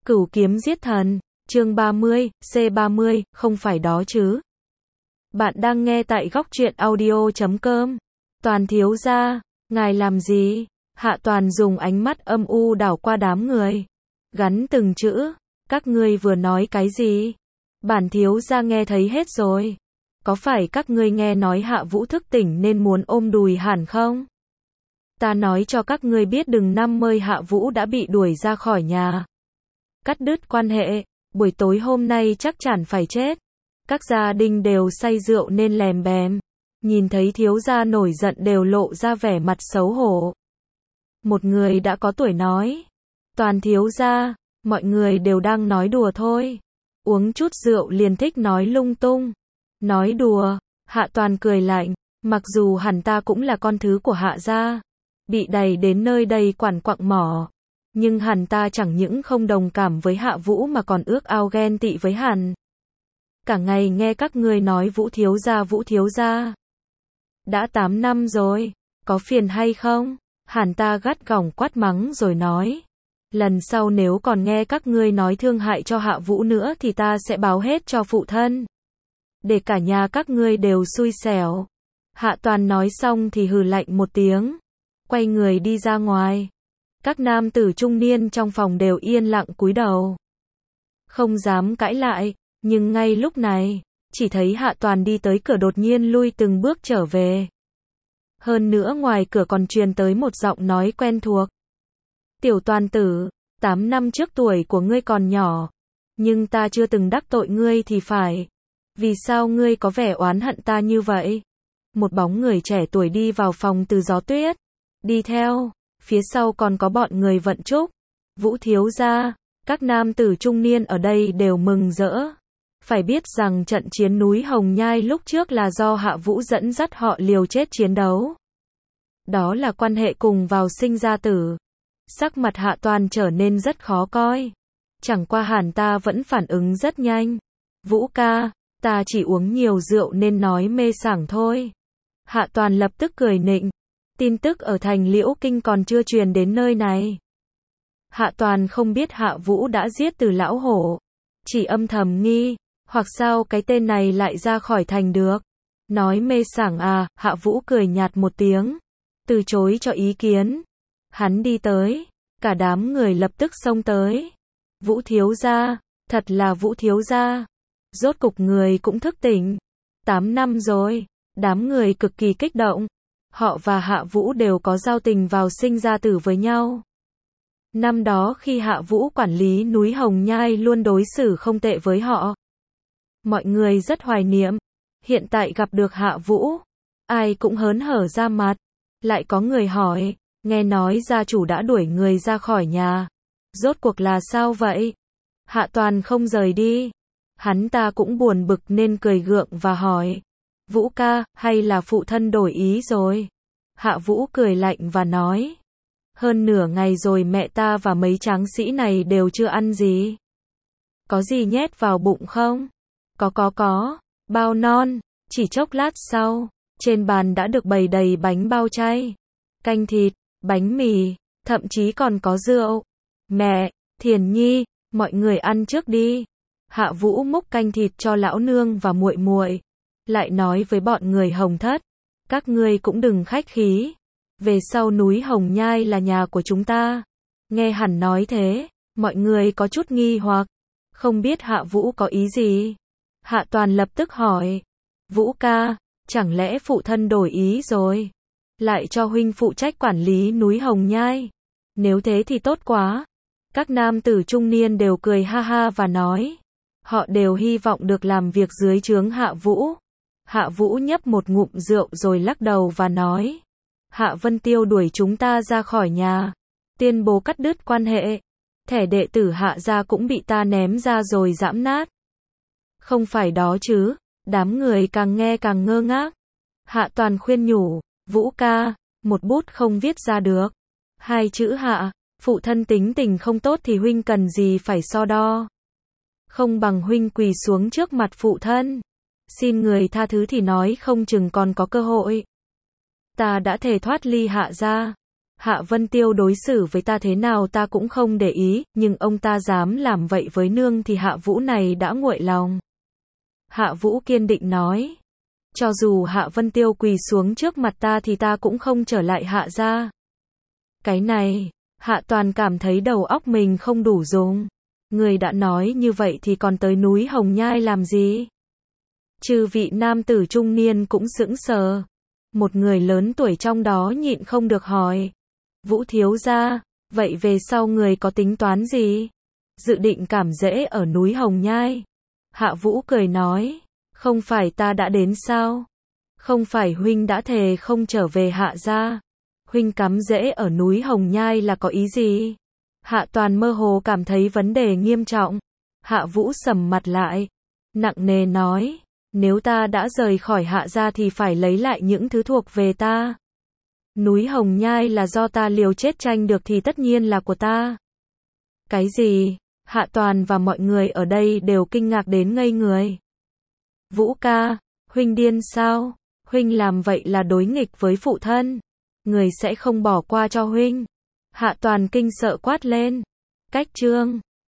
Cửu kiếm giết thần, chương 30, C30, không phải đó chứ. Bạn đang nghe tại góc truyện audio.com. Toàn thiếu gia, ngài làm gì? Hạ Toàn dùng ánh mắt âm u đảo qua đám người. Gắn từng chữ, các ngươi vừa nói cái gì? Bản thiếu gia nghe thấy hết rồi. Có phải các ngươi nghe nói Hạ Vũ thức tỉnh nên muốn ôm đùi hẳn không? Ta nói cho các ngươi biết đừng năm mươi Hạ Vũ đã bị đuổi ra khỏi nhà. Cắt đứt quan hệ, buổi tối hôm nay chắc chắn phải chết. Các gia đình đều say rượu nên lèm bèm. Nhìn thấy thiếu gia nổi giận đều lộ ra vẻ mặt xấu hổ. Một người đã có tuổi nói. Toàn thiếu gia, mọi người đều đang nói đùa thôi. Uống chút rượu liền thích nói lung tung. Nói đùa, Hạ Toàn cười lạnh. Mặc dù hẳn ta cũng là con thứ của Hạ gia. Bị đày đến nơi đây quằn quặng mỏ. Nhưng hẳn ta chẳng những không đồng cảm với Hạ Vũ mà còn ước ao ghen tị với hẳn. Cả ngày nghe các ngươi nói Vũ thiếu gia. Đã 8 năm rồi, có phiền hay không? Hẳn ta gắt gỏng quát mắng rồi nói. Lần sau nếu còn nghe các ngươi nói thương hại cho Hạ Vũ nữa thì ta sẽ báo hết cho phụ thân. Để cả nhà các ngươi đều xui xẻo. Hạ Toàn nói xong thì hừ lạnh một tiếng. Quay người đi ra ngoài. Các nam tử trung niên trong phòng đều yên lặng cúi đầu. Không dám cãi lại, nhưng ngay lúc này, chỉ thấy Hạ Toàn đi tới cửa đột nhiên lui từng bước trở về. Hơn nữa ngoài cửa còn truyền tới một giọng nói quen thuộc. Tiểu Toàn tử, 8 năm trước tuổi của ngươi còn nhỏ, nhưng ta chưa từng đắc tội ngươi thì phải. Vì sao ngươi có vẻ oán hận ta như vậy? Một bóng người trẻ tuổi đi vào phòng từ gió tuyết. Đi theo, phía sau còn có bọn người vận trúc. Vũ thiếu gia, các nam tử trung niên ở đây đều mừng rỡ. Phải biết rằng trận chiến núi Hồng Nhai lúc trước là do Hạ Vũ dẫn dắt họ liều chết chiến đấu. Đó là quan hệ cùng vào sinh ra tử. Sắc mặt Hạ Toàn trở nên rất khó coi. Chẳng qua hẳn ta vẫn phản ứng rất nhanh. Vũ ca, ta chỉ uống nhiều rượu nên nói mê sảng thôi. Hạ Toàn lập tức cười nịnh. Tin tức ở thành Liễu Kinh còn chưa truyền đến nơi này. Hạ Toàn không biết Hạ Vũ đã giết Từ lão hổ. Chỉ âm thầm nghi, hoặc sao cái tên này lại ra khỏi thành được. Nói mê sảng à, Hạ Vũ cười nhạt một tiếng. Từ chối cho ý kiến. Hắn đi tới, cả đám người lập tức xông tới. Vũ thiếu gia, thật là Vũ thiếu gia. Rốt cục người cũng thức tỉnh. 8 năm rồi, đám người cực kỳ kích động. Họ và Hạ Vũ đều có giao tình vào sinh ra tử với nhau. Năm đó khi Hạ Vũ quản lý núi Hồng Nhai luôn đối xử không tệ với họ. Mọi người rất hoài niệm. Hiện tại gặp được Hạ Vũ, ai cũng hớn hở ra mặt. Lại có người hỏi, nghe nói gia chủ đã đuổi người ra khỏi nhà. Rốt cuộc là sao vậy? Hạ Toàn không rời đi. Hắn ta cũng buồn bực nên cười gượng và hỏi. Vũ ca, hay là phụ thân đổi ý rồi? Hạ Vũ cười lạnh và nói. Hơn nửa ngày rồi mẹ ta và mấy tráng sĩ này đều chưa ăn gì. Có gì nhét vào bụng không? Có. Bao non. Chỉ chốc lát sau, trên bàn đã được bày đầy bánh bao chay, canh thịt, bánh mì, thậm chí còn có rượu. Mẹ, Thiền Nhi, mọi người ăn trước đi. Hạ Vũ múc canh thịt cho lão nương và muội muội, lại nói với bọn người Hồng Thất, các ngươi cũng đừng khách khí. Về sau núi Hồng Nhai là nhà của chúng ta. Nghe hẳn nói thế, mọi người có chút nghi hoặc, không biết Hạ Vũ có ý gì. Hạ Toàn lập tức hỏi, Vũ ca, chẳng lẽ phụ thân đổi ý rồi? Lại cho huynh phụ trách quản lý núi Hồng Nhai? Nếu thế thì tốt quá. Các nam tử trung niên đều cười ha ha và nói, họ đều hy vọng được làm việc dưới trướng Hạ Vũ. Hạ Vũ nhấp một ngụm rượu rồi lắc đầu và nói, Hạ Vân Tiêu đuổi chúng ta ra khỏi nhà, tuyên bố cắt đứt quan hệ. Thẻ đệ tử Hạ gia cũng bị ta ném ra rồi giẫm nát. Không phải đó chứ? Đám người càng nghe càng ngơ ngác. Hạ Toàn khuyên nhủ, Vũ ca, một bút không viết ra được. 2 chữ Hạ, phụ thân tính tình không tốt thì huynh cần gì phải so đo. Không bằng huynh quỳ xuống trước mặt phụ thân. Xin người tha thứ thì nói không chừng còn có cơ hội. Ta đã thề thoát ly Hạ gia. Hạ Vân Tiêu đối xử với ta thế nào ta cũng không để ý, nhưng ông ta dám làm vậy với nương thì Hạ Vũ này đã nguội lòng. Hạ Vũ kiên định nói. Cho dù Hạ Vân Tiêu quỳ xuống trước mặt ta thì ta cũng không trở lại Hạ gia. Cái này, Hạ Toàn cảm thấy đầu óc mình không đủ dùng. Người đã nói như vậy thì còn tới núi Hồng Nhai làm gì? Chư vị nam tử trung niên cũng sững sờ. Một người lớn tuổi trong đó nhịn không được hỏi. Vũ thiếu gia, vậy về sau người có tính toán gì? Dự định cảm rễ ở núi Hồng Nhai. Hạ Vũ cười nói, không phải ta đã đến sao? Không phải huynh đã thề không trở về Hạ gia? Huynh cắm rễ ở núi Hồng Nhai là có ý gì? Hạ Toàn mơ hồ cảm thấy vấn đề nghiêm trọng. Hạ Vũ sầm mặt lại, nặng nề nói, nếu ta đã rời khỏi Hạ gia thì phải lấy lại những thứ thuộc về ta. Núi Hồng Nhai là do ta liều chết tranh được thì tất nhiên là của ta. Cái gì? Hạ Toàn và mọi người ở đây đều kinh ngạc đến ngây người. Vũ ca, huynh điên sao? Huynh làm vậy là đối nghịch với phụ thân. Người sẽ không bỏ qua cho huynh. Hạ Toàn kinh sợ quát lên. Cách chương